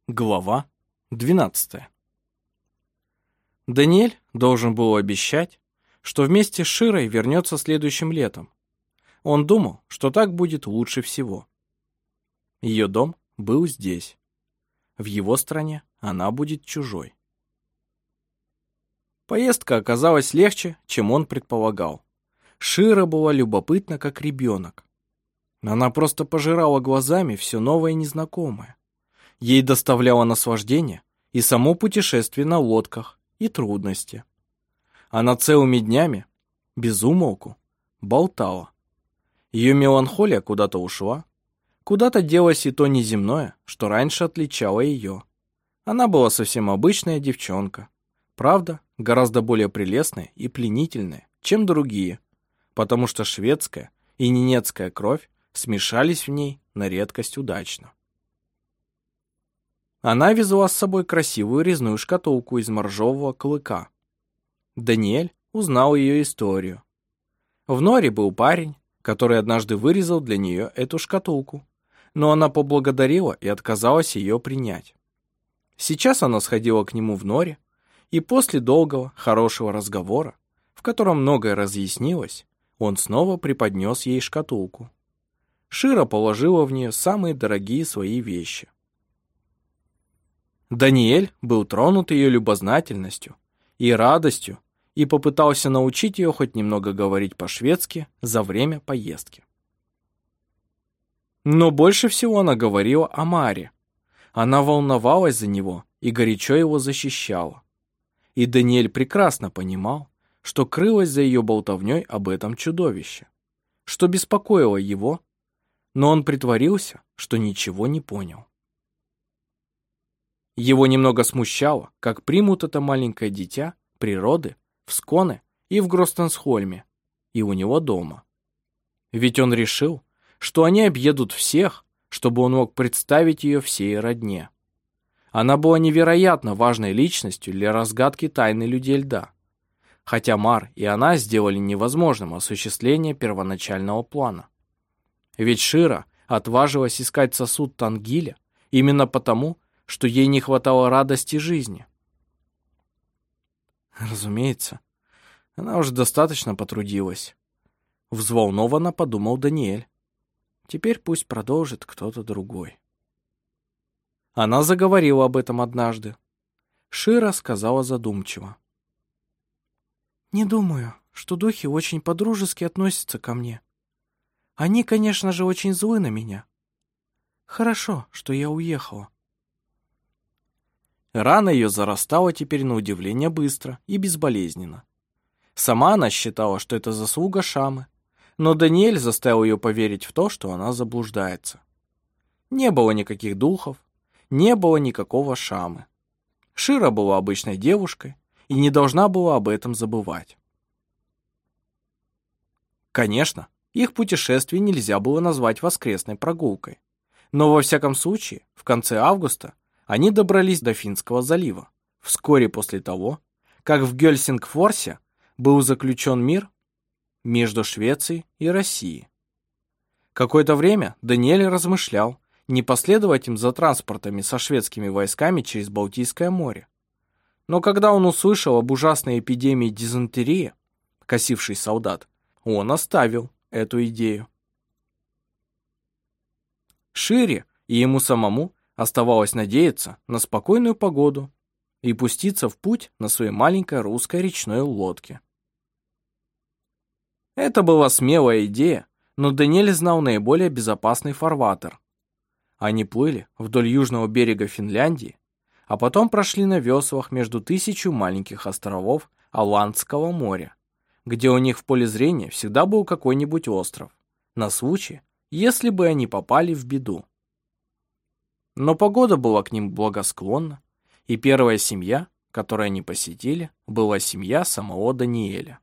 Глава 12. Даниэль должен был обещать, что вместе с Широй вернется следующим летом. Он думал, что так будет лучше всего. Ее дом был здесь. В его стране она будет чужой. Поездка оказалась легче, чем он предполагал. Шира была любопытна, как ребенок. Она просто пожирала глазами все новое и незнакомое. Ей доставляло наслаждение и само путешествие на лодках, и трудности. Она целыми днями, без умолку, болтала. Ее меланхолия куда-то ушла, куда-то делось и то неземное, что раньше отличало ее. Она была совсем обычная девчонка, правда, гораздо более прелестная и пленительная, чем другие, потому что шведская и ненецкая кровь смешались в ней на редкость удачно. Она везла с собой красивую резную шкатулку из моржового клыка. Даниэль узнал ее историю. В Норе был парень, который однажды вырезал для нее эту шкатулку, но она поблагодарила и отказалась ее принять. Сейчас она сходила к нему в Норе, и после долгого, хорошего разговора, в котором многое разъяснилось, он снова преподнес ей шкатулку. Шира положила в нее самые дорогие свои вещи. Даниэль был тронут ее любознательностью и радостью и попытался научить ее хоть немного говорить по-шведски за время поездки. Но больше всего она говорила о Маре. Она волновалась за него и горячо его защищала. И Даниэль прекрасно понимал, что крылось за ее болтовней об этом чудовище, что беспокоило его, но он притворился, что ничего не понял. Его немного смущало, как примут это маленькое дитя природы в Сконе и в Гростенсхольме, и у него дома. Ведь он решил, что они объедут всех, чтобы он мог представить ее всей родне. Она была невероятно важной личностью для разгадки тайны людей льда, хотя Мар и она сделали невозможным осуществление первоначального плана. Ведь Шира отважилась искать сосуд Тангиля именно потому, что ей не хватало радости жизни. Разумеется, она уже достаточно потрудилась. Взволнованно подумал Даниэль. Теперь пусть продолжит кто-то другой. Она заговорила об этом однажды. Шира сказала задумчиво. «Не думаю, что духи очень по-дружески относятся ко мне. Они, конечно же, очень злы на меня. Хорошо, что я уехала». Рана ее зарастала теперь на удивление быстро и безболезненно. Сама она считала, что это заслуга Шамы, но Даниэль заставил ее поверить в то, что она заблуждается. Не было никаких духов, не было никакого Шамы. Шира была обычной девушкой и не должна была об этом забывать. Конечно, их путешествие нельзя было назвать воскресной прогулкой, но во всяком случае, в конце августа они добрались до Финского залива, вскоре после того, как в Гельсингфорсе был заключен мир между Швецией и Россией. Какое-то время Даниэль размышлял, не последовать им за транспортами со шведскими войсками через Балтийское море. Но когда он услышал об ужасной эпидемии дизентерии, косившей солдат, он оставил эту идею. Шире и ему самому оставалось надеяться на спокойную погоду и пуститься в путь на своей маленькой русской речной лодке. Это была смелая идея, но Даниэль знал наиболее безопасный фарватер. Они плыли вдоль южного берега Финляндии, а потом прошли на веслах между 1000 маленьких островов Аландского моря, где у них в поле зрения всегда был какой-нибудь остров, на случай, если бы они попали в беду. Но погода была к ним благосклонна, и первая семья, которую они посетили, была семья самого Даниэля.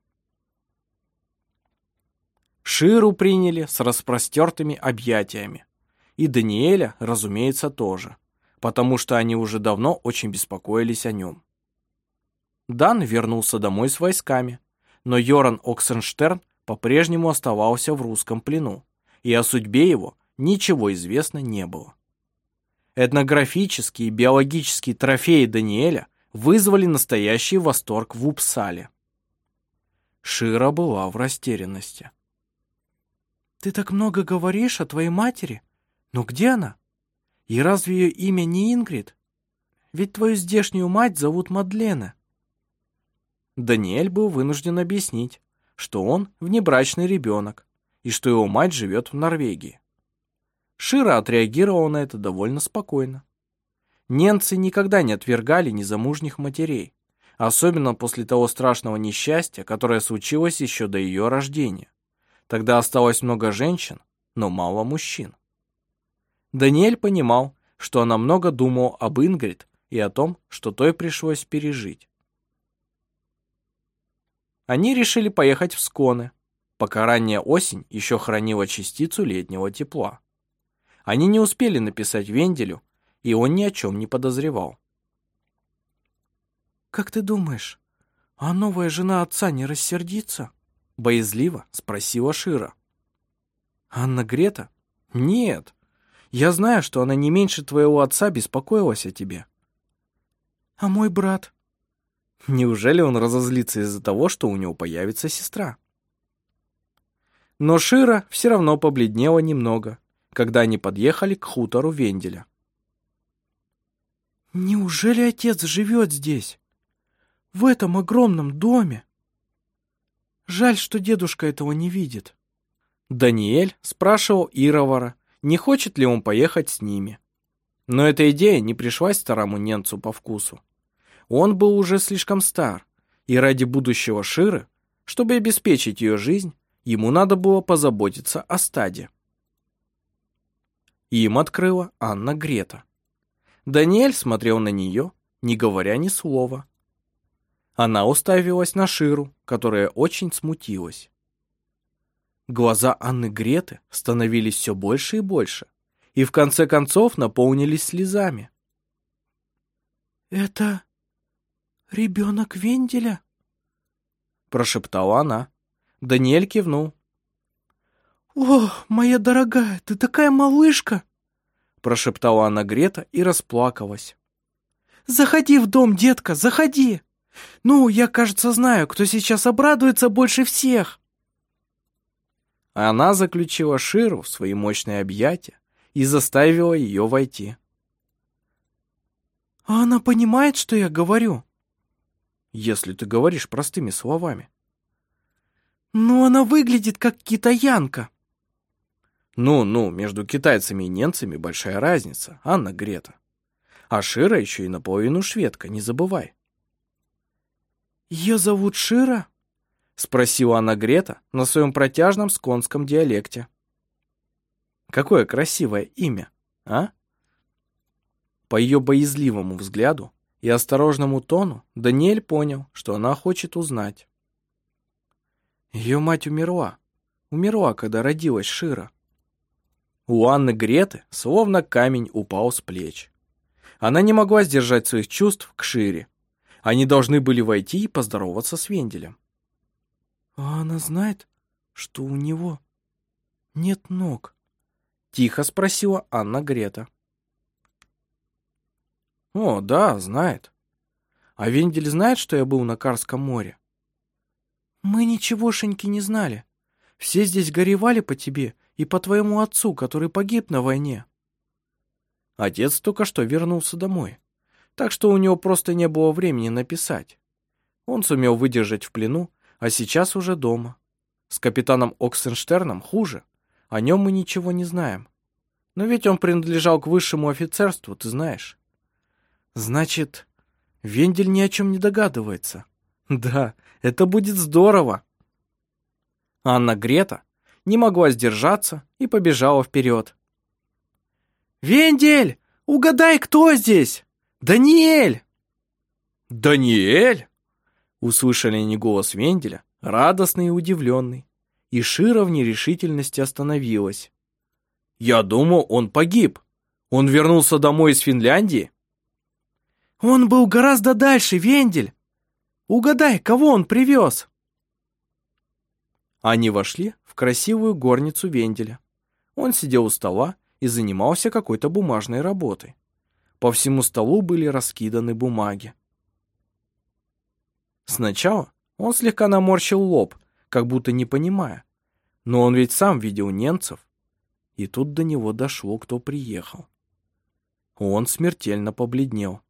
Ширу приняли с распростертыми объятиями, и Даниэля, разумеется, тоже, потому что они уже давно очень беспокоились о нем. Дан вернулся домой с войсками, но Йоран Оксенштерн по-прежнему оставался в русском плену, и о судьбе его ничего известно не было. Этнографические и биологические трофеи Даниэля вызвали настоящий восторг в Уппсале. Шира была в растерянности. «Ты так много говоришь о твоей матери? Но где она? И разве ее имя не Ингрид? Ведь твою здешнюю мать зовут Мадлена». Даниэль был вынужден объяснить, что он внебрачный ребенок и что его мать живет в Норвегии. Шира отреагировала на это довольно спокойно. Ненцы никогда не отвергали незамужних матерей, особенно после того страшного несчастья, которое случилось еще до ее рождения. Тогда осталось много женщин, но мало мужчин. Даниэль понимал, что она много думала об Ингрид и о том, что той пришлось пережить. Они решили поехать в Сконе, пока ранняя осень еще хранила частицу летнего тепла. Они не успели написать Венделю, и он ни о чем не подозревал. «Как ты думаешь, а новая жена отца не рассердится?» — боязливо спросила Шира. «Анна Грета? Нет. Я знаю, что она не меньше твоего отца беспокоилась о тебе». «А мой брат?» Неужели он разозлится из-за того, что у него появится сестра? Но Шира все равно побледнела немного, когда они подъехали к хутору Венделя. «Неужели отец живет здесь? В этом огромном доме? Жаль, что дедушка этого не видит». Даниэль спрашивал Ировара, не хочет ли он поехать с ними. Но эта идея не пришлась старому ненцу по вкусу. Он был уже слишком стар, и ради будущего Ширы, чтобы обеспечить ее жизнь, ему надо было позаботиться о стаде. Им открыла Анна Грета. Даниэль смотрел на нее, не говоря ни слова. Она уставилась на Ширу, которая очень смутилась. Глаза Анны Греты становились все больше и больше, и в конце концов наполнились слезами. «Это ребенок Венделя?» Прошептала она. Даниэль кивнул. «О, моя дорогая, ты такая малышка!» Прошептала Анна Грета и расплакалась. «Заходи в дом, детка, заходи! Ну, я, кажется, знаю, кто сейчас обрадуется больше всех!» Она заключила Ширу в свои мощные объятия и заставила ее войти. «А она понимает, что я говорю?» «Если ты говоришь простыми словами». «Ну, она выглядит как китаянка». Ну, между китайцами и ненцами большая разница, Анна Грета. А Шира еще и наполовину шведка, не забывай. «Ее зовут Шира?» — спросила Анна Грета на своем протяжном сконском диалекте. «Какое красивое имя, а?» По ее боязливому взгляду и осторожному тону Даниэль понял, что она хочет узнать. Ее мать умерла, когда родилась Шира. У Анны Греты словно камень упал с плеч. Она не могла сдержать своих чувств к Шире. Они должны были войти и поздороваться с Венделем. «А она знает, что у него нет ног?» — тихо спросила Анна Грета. «О, да, знает. А Вендель знает, что я был на Карском море?» «Мы ничегошеньки не знали. Все здесь горевали по тебе и по твоему отцу, который погиб на войне». Отец только что вернулся домой, так что у него просто не было времени написать. Он сумел выдержать в плену, а сейчас уже дома. С капитаном Оксенштерном хуже, о нем мы ничего не знаем. Но ведь он принадлежал к высшему офицерству, ты знаешь. Значит, Вендель ни о чем не догадывается. Да, это будет здорово. Анна Грета не могла сдержаться и побежала вперед. «Вендель, угадай, кто здесь? Даниэль!» «Даниэль?» Услышали они голос Венделя, радостный и удивленный. И Шира в нерешительности остановилась. «Я думал, он погиб. Он вернулся домой из Финляндии?» «Он был гораздо дальше, Вендель. Угадай, кого он привез?» Они вошли в красивую горницу Венделя. Он сидел у стола и занимался какой-то бумажной работой. По всему столу были раскиданы бумаги. Сначала он слегка наморщил лоб, как будто не понимая. Но он ведь сам видел немцев. И тут до него дошло, кто приехал. Он смертельно побледнел.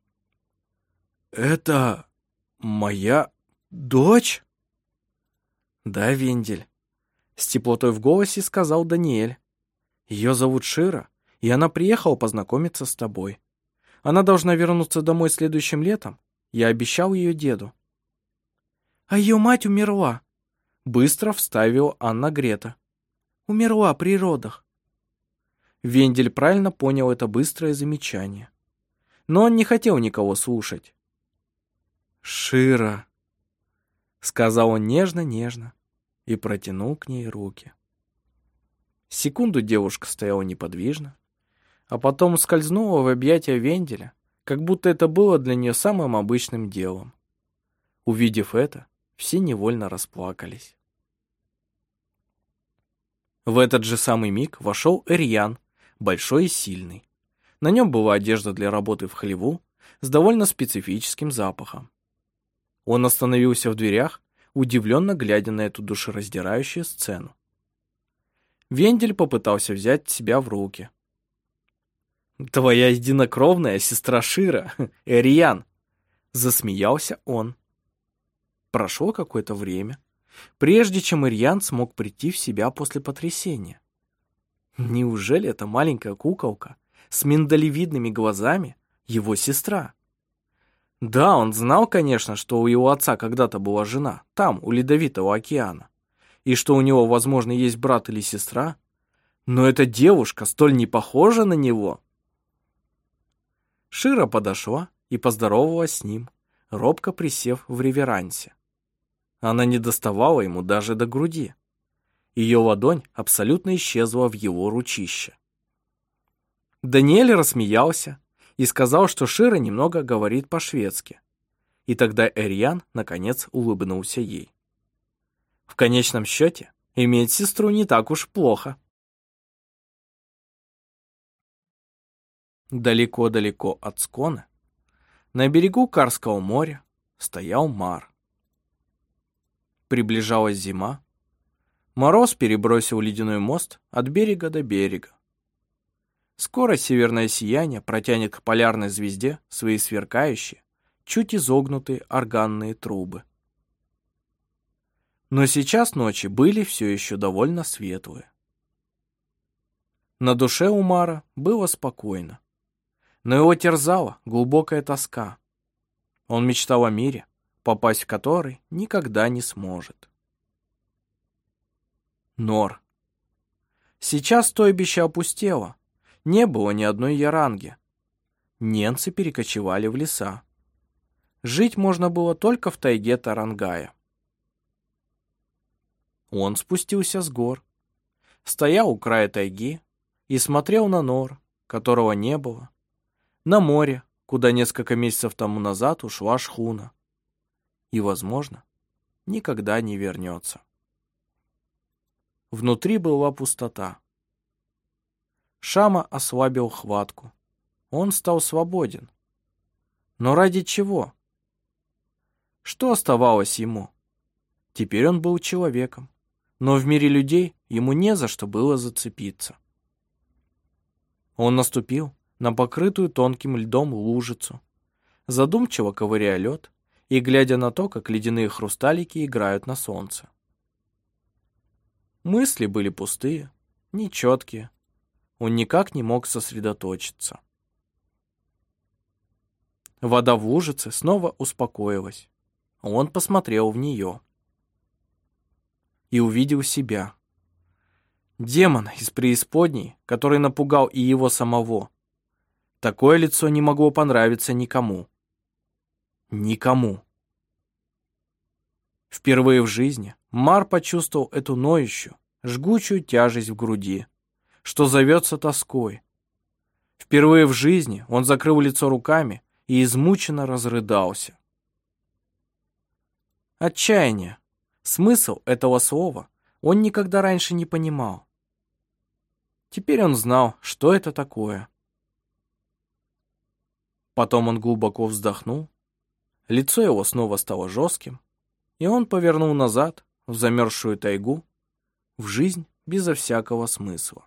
«Это моя дочь?» «Да, Вендель», — с теплотой в голосе сказал Даниэль. «Ее зовут Шира, и она приехала познакомиться с тобой. Она должна вернуться домой следующим летом. Я обещал ее деду». «А ее мать умерла», — быстро вставила Анна Грета. «Умерла при родах». Вендель правильно понял это быстрое замечание. Но он не хотел никого слушать. «Шира», — сказал он нежно-нежно и протянул к ней руки. Секунду девушка стояла неподвижно, а потом скользнула в объятия Венделя, как будто это было для нее самым обычным делом. Увидев это, все невольно расплакались. В этот же самый миг вошел Эрьян, большой и сильный. На нем была одежда для работы в хлеву с довольно специфическим запахом. Он остановился в дверях, удивленно глядя на эту душераздирающую сцену. Вендель попытался взять себя в руки. «Твоя единокровная сестра Шира, Эрьян!» — засмеялся он. Прошло какое-то время, прежде чем Эрьян смог прийти в себя после потрясения. Неужели эта маленькая куколка с миндалевидными глазами его сестра? Да, он знал, конечно, что у его отца когда-то была жена, там, у Ледовитого океана, и что у него, возможно, есть брат или сестра, но эта девушка столь не похожа на него. Шира подошла и поздоровалась с ним, робко присев в реверансе. Она не доставала ему даже до груди. Ее ладонь абсолютно исчезла в его ручище. Даниэль рассмеялся и сказал, что Шира немного говорит по-шведски. И тогда Эрьян, наконец, улыбнулся ей. В конечном счете, иметь сестру не так уж плохо. Далеко-далеко от Скона, на берегу Карского моря, стоял Мар. Приближалась зима. Мороз перебросил ледяной мост от берега до берега. Скоро северное сияние протянет к полярной звезде свои сверкающие, чуть изогнутые органные трубы. Но сейчас ночи были все еще довольно светлые. На душе у Мара было спокойно, но его терзала глубокая тоска. Он мечтал о мире, попасть в который никогда не сможет. Нор. Сейчас стойбище опустело, не было ни одной яранги. Немцы перекочевали в леса. Жить можно было только в тайге Тарангая. Он спустился с гор, стоял у края тайги и смотрел на Нор, которого не было, на море, куда несколько месяцев тому назад ушла шхуна. И, возможно, никогда не вернется. Внутри была пустота. Шама ослабил хватку. Он стал свободен. Но ради чего? Что оставалось ему? Теперь он был человеком, но в мире людей ему не за что было зацепиться. Он наступил на покрытую тонким льдом лужицу, задумчиво ковыряя лед и глядя на то, как ледяные хрусталики играют на солнце. Мысли были пустые, нечеткие. Он никак не мог сосредоточиться. Вода в лужице снова успокоилась. Он посмотрел в нее и увидел себя. Демон из преисподней, который напугал и его самого. Такое лицо не могло понравиться никому. Никому. Впервые в жизни Мар почувствовал эту ноющую, жгучую тяжесть в груди, что зовется тоской. Впервые в жизни он закрыл лицо руками и измученно разрыдался. Отчаяние. Смысл этого слова он никогда раньше не понимал. Теперь он знал, что это такое. Потом он глубоко вздохнул, лицо его снова стало жестким, и он повернул назад, в замерзшую тайгу, в жизнь безо всякого смысла.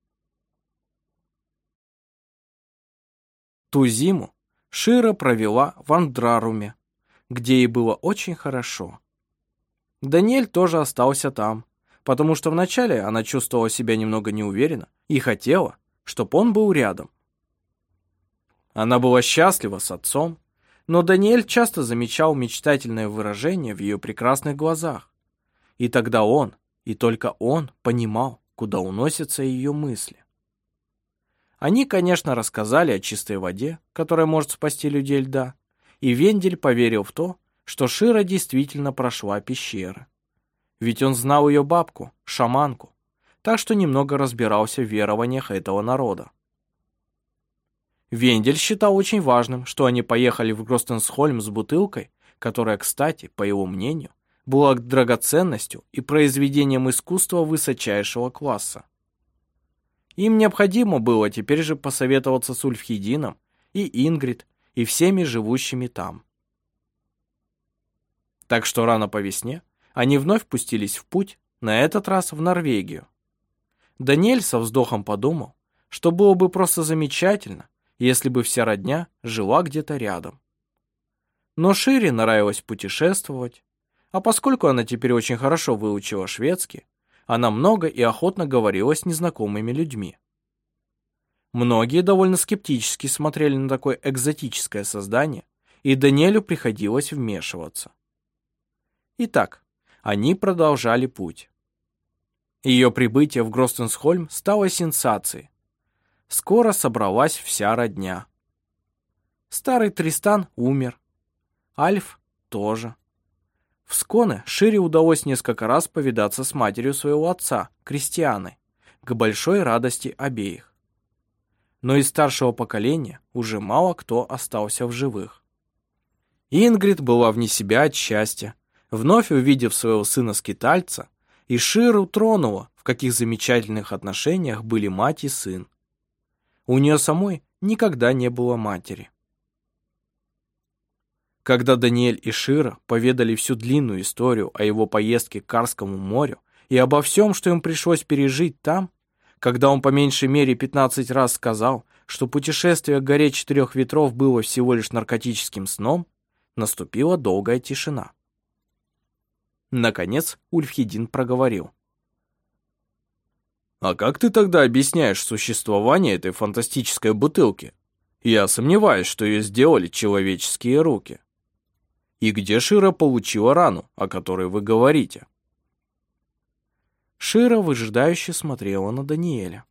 Ту зиму Шира провела в Андраруме, где ей было очень хорошо. Даниэль тоже остался там, потому что вначале она чувствовала себя немного неуверенно и хотела, чтобы он был рядом. Она была счастлива с отцом, но Даниэль часто замечал мечтательное выражение в ее прекрасных глазах. И тогда он, и только он, понимал, куда уносятся ее мысли. Они, конечно, рассказали о чистой воде, которая может спасти людей льда, и Вендель поверил в то, что Шира действительно прошла пещеры. Ведь он знал ее бабку, шаманку, так что немного разбирался в верованиях этого народа. Вендель считал очень важным, что они поехали в Гростенсхольм с бутылкой, которая, кстати, по его мнению, была драгоценностью и произведением искусства высочайшего класса. Им необходимо было теперь же посоветоваться с Ульфхедином и Ингрид и всеми живущими там. Так что рано по весне они вновь пустились в путь, на этот раз в Норвегию. Даниэль со вздохом подумал, что было бы просто замечательно, если бы вся родня жила где-то рядом. Но Шире нравилось путешествовать, а поскольку она теперь очень хорошо выучила шведский, она много и охотно говорила с незнакомыми людьми. Многие довольно скептически смотрели на такое экзотическое создание, и Даниэлю приходилось вмешиваться. Итак, они продолжали путь. Ее прибытие в Гростенсхольм стало сенсацией. Скоро собралась вся родня. Старый Тристан умер. Альф тоже. В Сконе Шире удалось несколько раз повидаться с матерью своего отца, Кристианой, к большой радости обеих. Но из старшего поколения уже мало кто остался в живых. Ингрид была вне себя от счастья, вновь увидев своего сына-скитальца, и Ширу тронула, в каких замечательных отношениях были мать и сын. У нее самой никогда не было матери. Когда Даниэль и Шира поведали всю длинную историю о его поездке к Карскому морю и обо всем, что им пришлось пережить там, когда он по меньшей мере 15 раз сказал, что путешествие к горе четырех ветров было всего лишь наркотическим сном, наступила долгая тишина. Наконец Ульфхедин проговорил. «А как ты тогда объясняешь существование этой фантастической бутылки? Я сомневаюсь, что ее сделали человеческие руки. И где Шира получила рану, о которой вы говорите?» Шира выжидающе смотрела на Даниэля.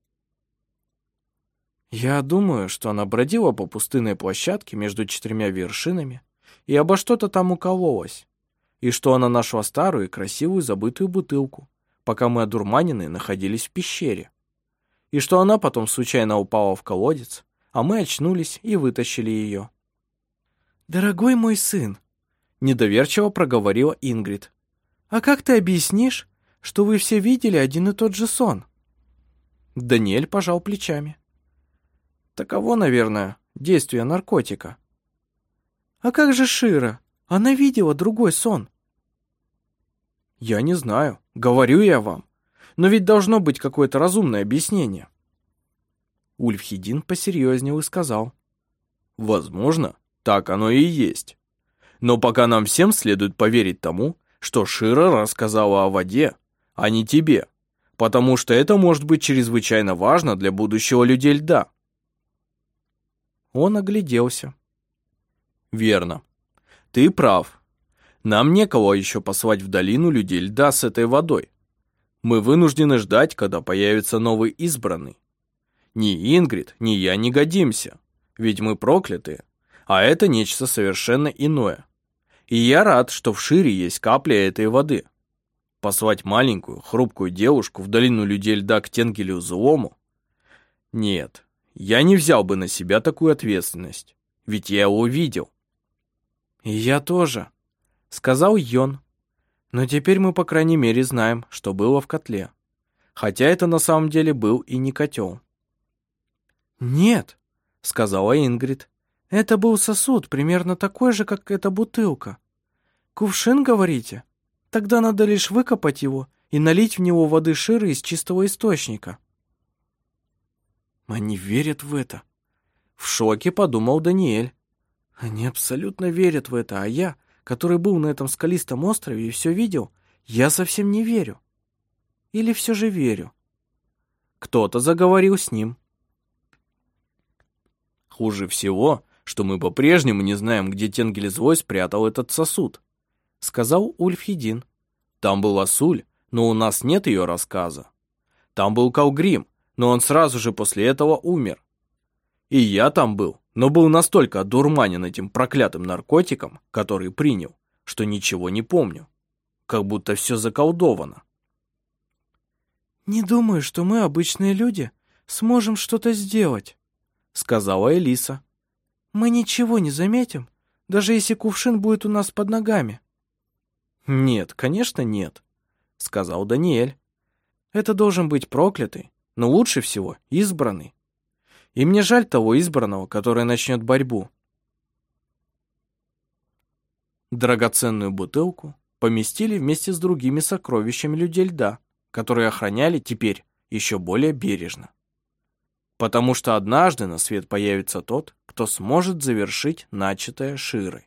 «Я думаю, что она бродила по пустынной площадке между четырьмя вершинами и обо что-то там укололась, и что она нашла старую и красивую забытую бутылку, пока мы одурманенные находились в пещере, и что она потом случайно упала в колодец, а мы очнулись и вытащили ее». «Дорогой мой сын», — недоверчиво проговорила Ингрид, «а как ты объяснишь, что вы все видели один и тот же сон?» Даниэль пожал плечами. «Таково, наверное, действие наркотика». «А как же Шира? Она видела другой сон». «Я не знаю, говорю я вам, но ведь должно быть какое-то разумное объяснение». Ульфхедин посерьезнел и сказал. «Возможно, так оно и есть. Но пока нам всем следует поверить тому, что Шира рассказала о воде, а не тебе, потому что это может быть чрезвычайно важно для будущего людей льда». Он огляделся. «Верно. Ты прав. Нам некого еще послать в долину людей льда с этой водой. Мы вынуждены ждать, когда появится новый избранный. Ни Ингрид, ни я не годимся, ведь мы проклятые, а это нечто совершенно иное. И я рад, что в Шире есть капля этой воды. Послать маленькую, хрупкую девушку в долину людей льда к Тенгелю Злому? Нет, я не взял бы на себя такую ответственность, ведь я его видел». «И я тоже», — сказал Йон. «Но теперь мы, по крайней мере, знаем, что было в котле. Хотя это на самом деле был и не котел». «Нет», — сказала Ингрид, Это был сосуд, примерно такой же, как эта бутылка. Кувшин, говорите? Тогда надо лишь выкопать его и налить в него воды Ширы из чистого источника. Они верят в это. В шоке подумал Даниэль. Они абсолютно верят в это, а я, который был на этом скалистом острове и все видел, я совсем не верю. Или все же верю? Кто-то заговорил с ним. Хуже всего, что мы по-прежнему не знаем, где Тенгель Злой спрятал этот сосуд, сказал Ульфхедин. Там был Асуль, но у нас нет ее рассказа. Там был Калгрим, но он сразу же после этого умер. И я там был, но был настолько одурманен этим проклятым наркотиком, который принял, что ничего не помню. Как будто все заколдовано. «Не думаю, что мы, обычные люди, сможем что-то сделать», — сказала Элиса. «Мы ничего не заметим, даже если кувшин будет у нас под ногами». «Нет, конечно, нет», — сказал Даниэль. «Это должен быть проклятый, но лучше всего избранный. И мне жаль того избранного, который начнет борьбу». Драгоценную бутылку поместили вместе с другими сокровищами людей льда, которые охраняли теперь еще более бережно. Потому что однажды на свет появится тот, кто сможет завершить начатое Широй.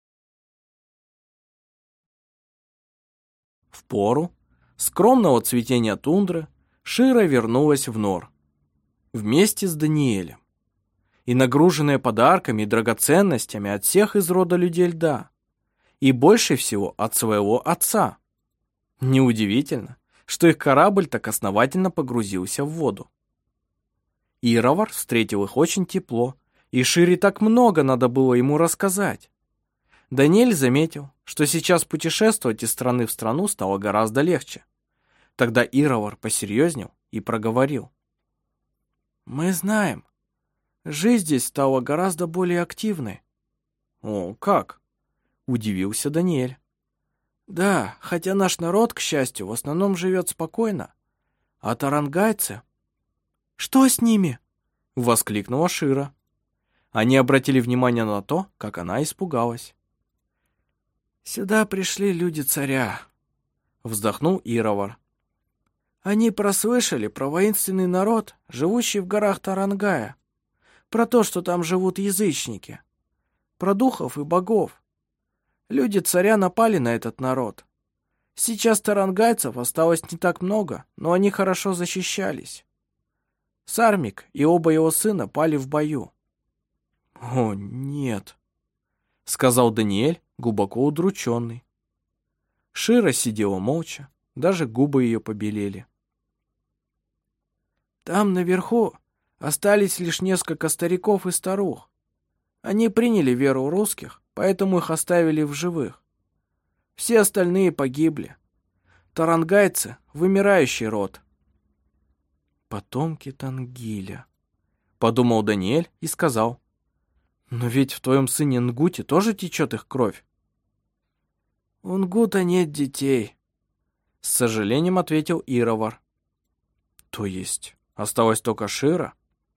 В пору скромного цветения тундры Шира вернулась в Нор вместе с Даниэлем и нагруженная подарками и драгоценностями от всех из рода людей льда, и больше всего от своего отца. Неудивительно, что их корабль так основательно погрузился в воду. Ировар встретил их очень тепло, и Шире так много надо было ему рассказать. Даниэль заметил, что сейчас путешествовать из страны в страну стало гораздо легче. Тогда Ировар посерьезнел и проговорил. «Мы знаем. Жизнь здесь стала гораздо более активной». «О, как?» — удивился Даниэль. «Да, хотя наш народ, к счастью, в основном живет спокойно. А тарангайцы...» «Что с ними?» — воскликнула Шира. Они обратили внимание на то, как она испугалась. «Сюда пришли люди царя», — вздохнул Ировар. «Они прослышали про воинственный народ, живущий в горах Тарангая, про то, что там живут язычники, про духов и богов. Люди царя напали на этот народ. Сейчас тарангайцев осталось не так много, но они хорошо защищались. Сармик и оба его сына пали в бою». «О, нет», — сказал Даниэль, глубоко удрученный. Шира сидела молча, даже губы ее побелели. «Там наверху остались лишь несколько стариков и старух. Они приняли веру русских, поэтому их оставили в живых. Все остальные погибли. Тарангайцы — вымирающий род». «Потомки Тангиля», — подумал Даниэль и сказал. «Но ведь в твоем сыне Нгуте тоже течет их кровь». «У Нгута нет детей», — с сожалением ответил Ировар. «То есть осталась только Шира?»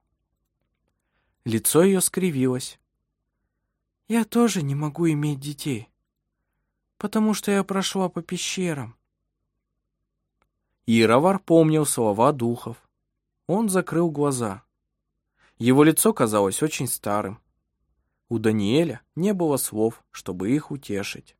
Лицо ее скривилось. «Я тоже не могу иметь детей, потому что я прошла по пещерам». Ировар помнил слова духов. Он закрыл глаза. Его лицо казалось очень старым. У Даниэля не было слов, чтобы их утешить.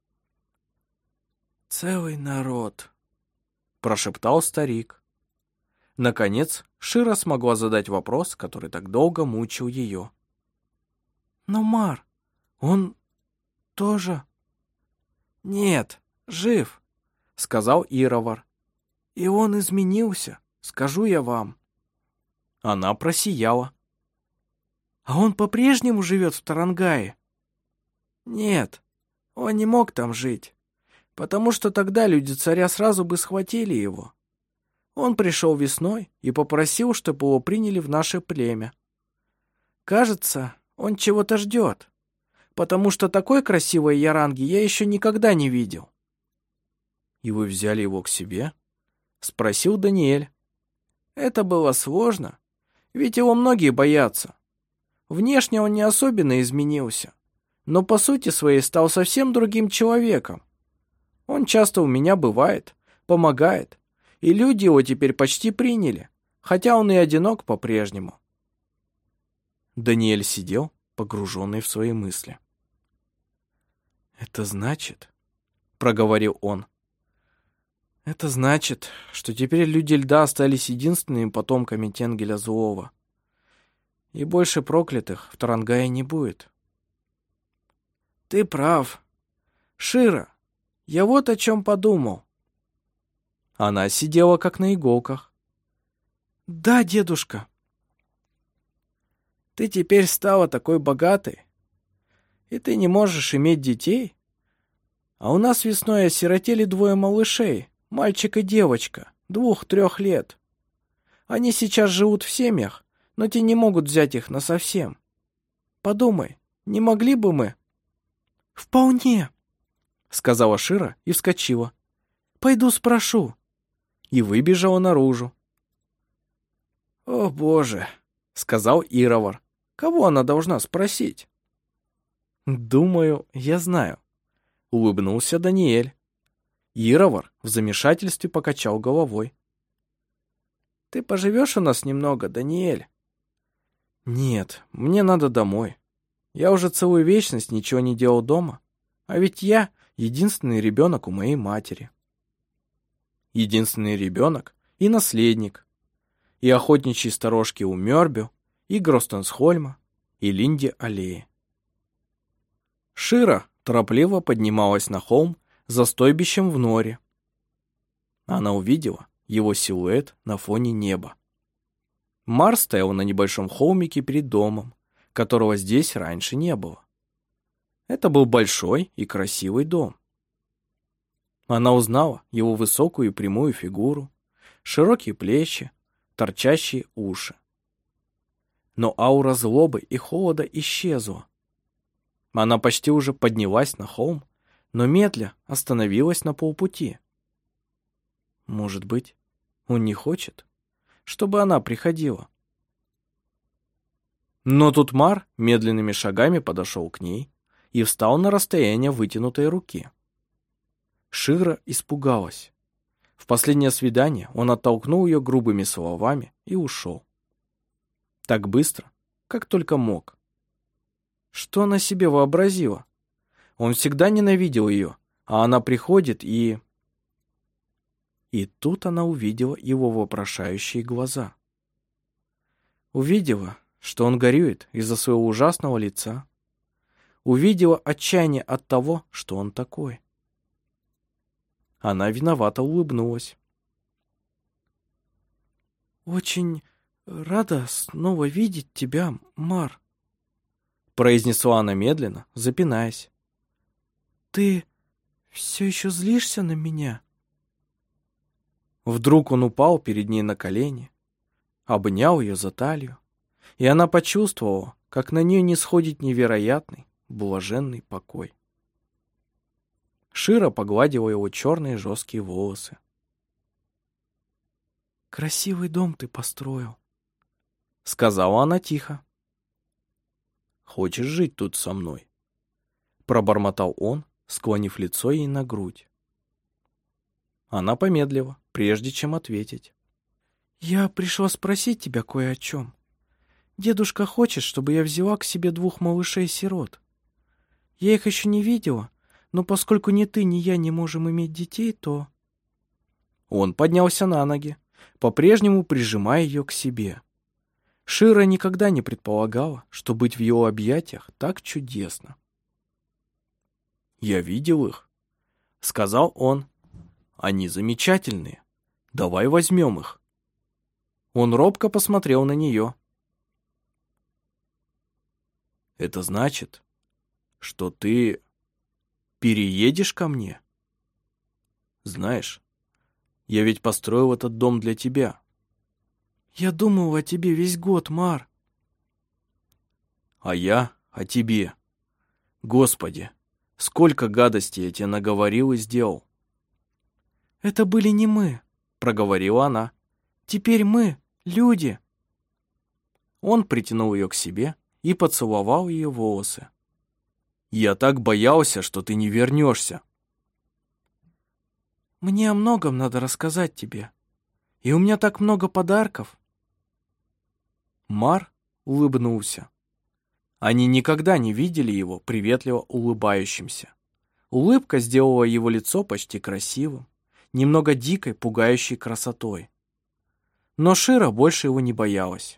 «Целый народ», — прошептал старик. Наконец, Шира смогла задать вопрос, который так долго мучил ее. «Но Мар, он тоже...» «Нет, жив», — сказал Ировар. «И он изменился, скажу я вам». Она просияла. «А он по-прежнему живет в Тарангае?» «Нет, он не мог там жить, потому что тогда люди царя сразу бы схватили его. Он пришел весной и попросил, чтобы его приняли в наше племя. Кажется, он чего-то ждет, потому что такой красивой яранги я еще никогда не видел». «И вы взяли его к себе?» — спросил Даниэль. «Это было сложно, ведь его многие боятся. Внешне он не особенно изменился, но по сути своей стал совсем другим человеком. Он часто у меня бывает, помогает, и люди его теперь почти приняли, хотя он и одинок по-прежнему». Даниэль сидел, погруженный в свои мысли. «Это значит, — проговорил он, — это значит, что теперь люди льда остались единственными потомками Тенгеля Злого, и больше проклятых в Тарангае не будет». «Ты прав. Шира, я вот о чем подумал». Она сидела как на иголках. «Да, дедушка». «Ты теперь стала такой богатой, и ты не можешь иметь детей? А у нас весной осиротели 2 малышей, мальчик и девочка, 2-3 лет. Они сейчас живут в семьях, но те не могут взять их насовсем. Подумай, не могли бы мы?» «Вполне», — сказала Шира и вскочила. «Пойду спрошу». И выбежала наружу. «О, Боже», — сказал Ировар. «Кого она должна спросить?» «Думаю, я знаю», — улыбнулся Даниэль. Ировар в замешательстве покачал головой. «Ты поживешь у нас немного, Даниэль?» «Нет, мне надо домой. Я уже целую вечность ничего не делал дома, а ведь я единственный ребенок у моей матери. Единственный ребенок и наследник. И охотничьи сторожки у Мёрбю, и Гростенсхольма, и Линди-аллеи». Шира торопливо поднималась на холм за стойбищем в норе. Она увидела его силуэт на фоне неба. Мар стоял на небольшом холмике перед домом, которого здесь раньше не было. Это был большой и красивый дом. Она узнала его высокую и прямую фигуру, широкие плечи, торчащие уши. Но аура злобы и холода исчезла. Она почти уже поднялась на холм, но медля остановилась на полпути. Может быть, он не хочет, чтобы она приходила. Но тут Мар медленными шагами подошел к ней и встал на расстояние вытянутой руки. Шира испугалась. В последнее свидание он оттолкнул ее грубыми словами и ушел. Так быстро, как только мог. Что она себе вообразила? Он всегда ненавидел ее, а она приходит и... И тут она увидела его вопрошающие глаза. Увидела, что он горюет из-за своего ужасного лица. Увидела отчаяние от того, что он такой. Она виновато улыбнулась. «Очень рада снова видеть тебя, Мар», — произнесла она медленно, запинаясь. «Ты все еще злишься на меня?» Вдруг он упал перед ней на колени, обнял ее за талию, и она почувствовала, как на нее нисходит невероятный, блаженный покой. Шира погладила его черные жесткие волосы. «Красивый дом ты построил», — сказала она тихо. «Хочешь жить тут со мной?» — пробормотал он, склонив лицо ей на грудь. Она помедлила, прежде чем ответить. «Я пришла спросить тебя кое о чем. Дедушка хочет, чтобы я взяла к себе 2 малышей-сирот. Я их еще не видела, но поскольку ни ты, ни я не можем иметь детей, то...» Он поднялся на ноги, по-прежнему прижимая ее к себе. Шира никогда не предполагала, что быть в его объятиях так чудесно. «Я видел их», — сказал он. «Они замечательные. Давай возьмем их». Он робко посмотрел на нее. «Это значит, что ты переедешь ко мне? Знаешь, я ведь построил этот дом для тебя». «Я думал о тебе весь год, Мар». «А я о тебе. Господи, сколько гадостей я тебе наговорил и сделал». «Это были не мы», — проговорила она. «Теперь мы, люди». Он притянул ее к себе и поцеловал ее волосы. «Я так боялся, что ты не вернешься». «Мне о многом надо рассказать тебе. И у меня так много подарков». Мар улыбнулся. Они никогда не видели его приветливо улыбающимся. Улыбка сделала его лицо почти красивым, немного дикой, пугающей красотой. Но Шира больше его не боялась.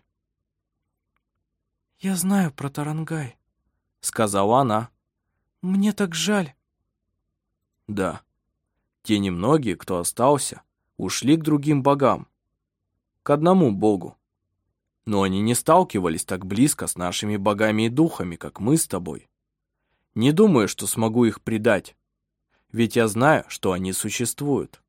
«Я знаю про Тарангай», — сказала она. «Мне так жаль». Да, те немногие, кто остался, ушли к другим богам, к одному богу. Но они не сталкивались так близко с нашими богами и духами, как мы с тобой. Не думаю, что смогу их предать, ведь я знаю, что они существуют.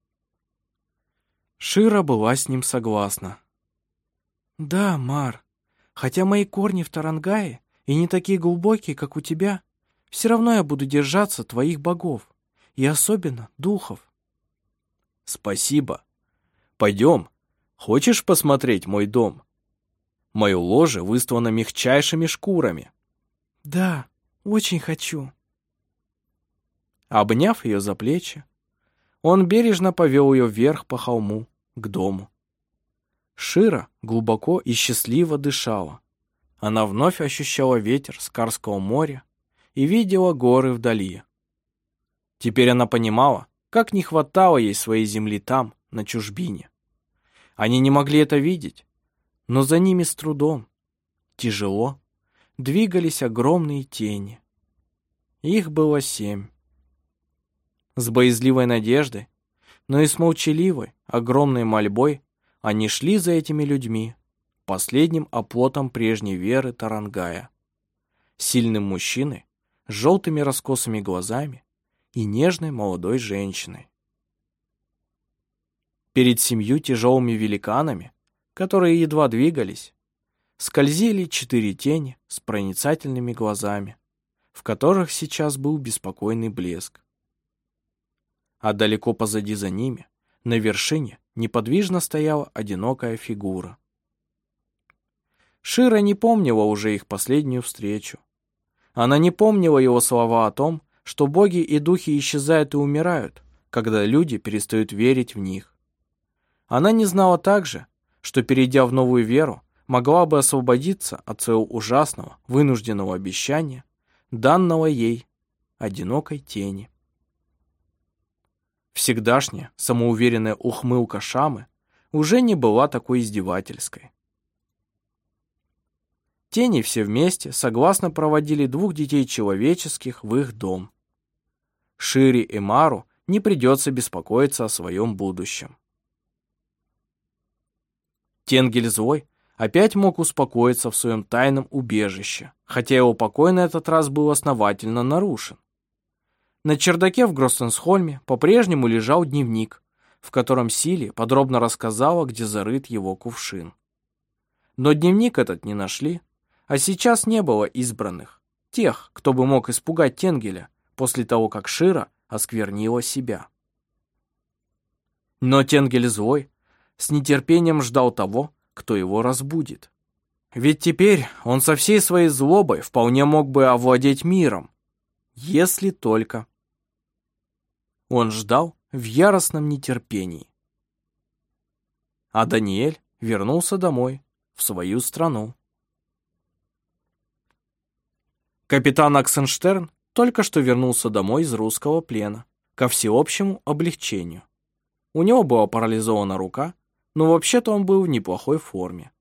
Шира была с ним согласна. «Да, Мар, хотя мои корни в Тарангае и не такие глубокие, как у тебя, все равно я буду держаться твоих богов, и особенно духов». «Спасибо. Пойдем. Хочешь посмотреть мой дом? Мое ложе выстлано мягчайшими шкурами». «Да, очень хочу». Обняв ее за плечи, он бережно повел ее вверх по холму, к дому. Шира глубоко и счастливо дышала. Она вновь ощущала ветер Скарского моря и видела горы вдали. Теперь она понимала, как не хватало ей своей земли там, на чужбине. Они не могли это видеть, но за ними с трудом, тяжело, двигались огромные тени. Их было 7. С боязливой надеждой, но и с молчаливой, огромной мольбой они шли за этими людьми, последним оплотом прежней веры Тарангая. Сильным мужчиной, с желтыми раскосыми глазами и нежной молодой женщиной. Перед 7 тяжелыми великанами, которые едва двигались, скользили 4 тени с проницательными глазами, в которых сейчас был беспокойный блеск. А далеко позади за ними, на вершине, неподвижно стояла одинокая фигура. Шира не помнила уже их последнюю встречу. Она не помнила его слова о том, что боги и духи исчезают и умирают, когда люди перестают верить в них. Она не знала также, что, перейдя в новую веру, могла бы освободиться от своего ужасного, вынужденного обещания, данного ей, одинокой тени. Всегдашняя, самоуверенная ухмылка Шамы уже не была такой издевательской. Тени все вместе согласно проводили 2 детей человеческих в их дом. Шире и Мару не придется беспокоиться о своем будущем. Тенгель Злой опять мог успокоиться в своем тайном убежище, хотя его покой на этот раз был основательно нарушен. На чердаке в Гростенсхольме по-прежнему лежал дневник, в котором Сили подробно рассказала, где зарыт его кувшин. Но дневник этот не нашли, а сейчас не было избранных, тех, кто бы мог испугать Тенгеля после того, как Шира осквернила себя. Но Тенгель Злой с нетерпением ждал того, кто его разбудит. Ведь теперь он со всей своей злобой вполне мог бы овладеть миром, если только... Он ждал в яростном нетерпении. А Даниэль вернулся домой, в свою страну. Капитан Оксенштерн только что вернулся домой из русского плена, ко всеобщему облегчению. У него была парализована рука, но вообще-то он был в неплохой форме.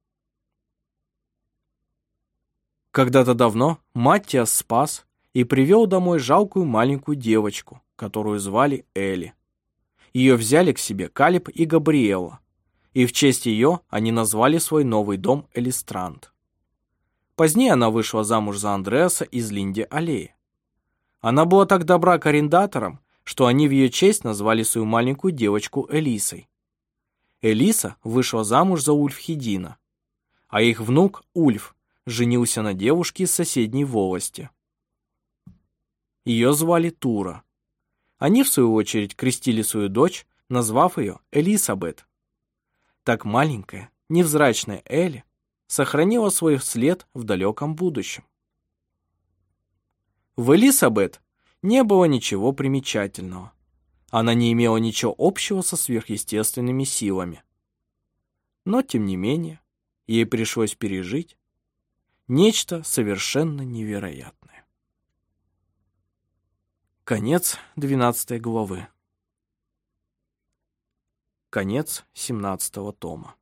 Когда-то давно Маттиас спас и привел домой жалкую маленькую девочку, которую звали Элли. Ее взяли к себе Калиб и Габриэла, и в честь ее они назвали свой новый дом Элистранд. Позднее она вышла замуж за Андреаса из Линде-Аллеи. Она была так добра к арендаторам, что они в ее честь назвали свою маленькую девочку Элисой. Элиса вышла замуж за Ульфхедина, а их внук Ульф женился на девушке из соседней волости. Ее звали Тура. Они, в свою очередь, крестили свою дочь, назвав ее Элисабет. Так маленькая, невзрачная Элли сохранила свой след в далеком будущем. В Элизабет не было ничего примечательного. Она не имела ничего общего со сверхъестественными силами. Но, тем не менее, ей пришлось пережить нечто совершенно невероятное. Конец 12 главы. Конец 17 тома.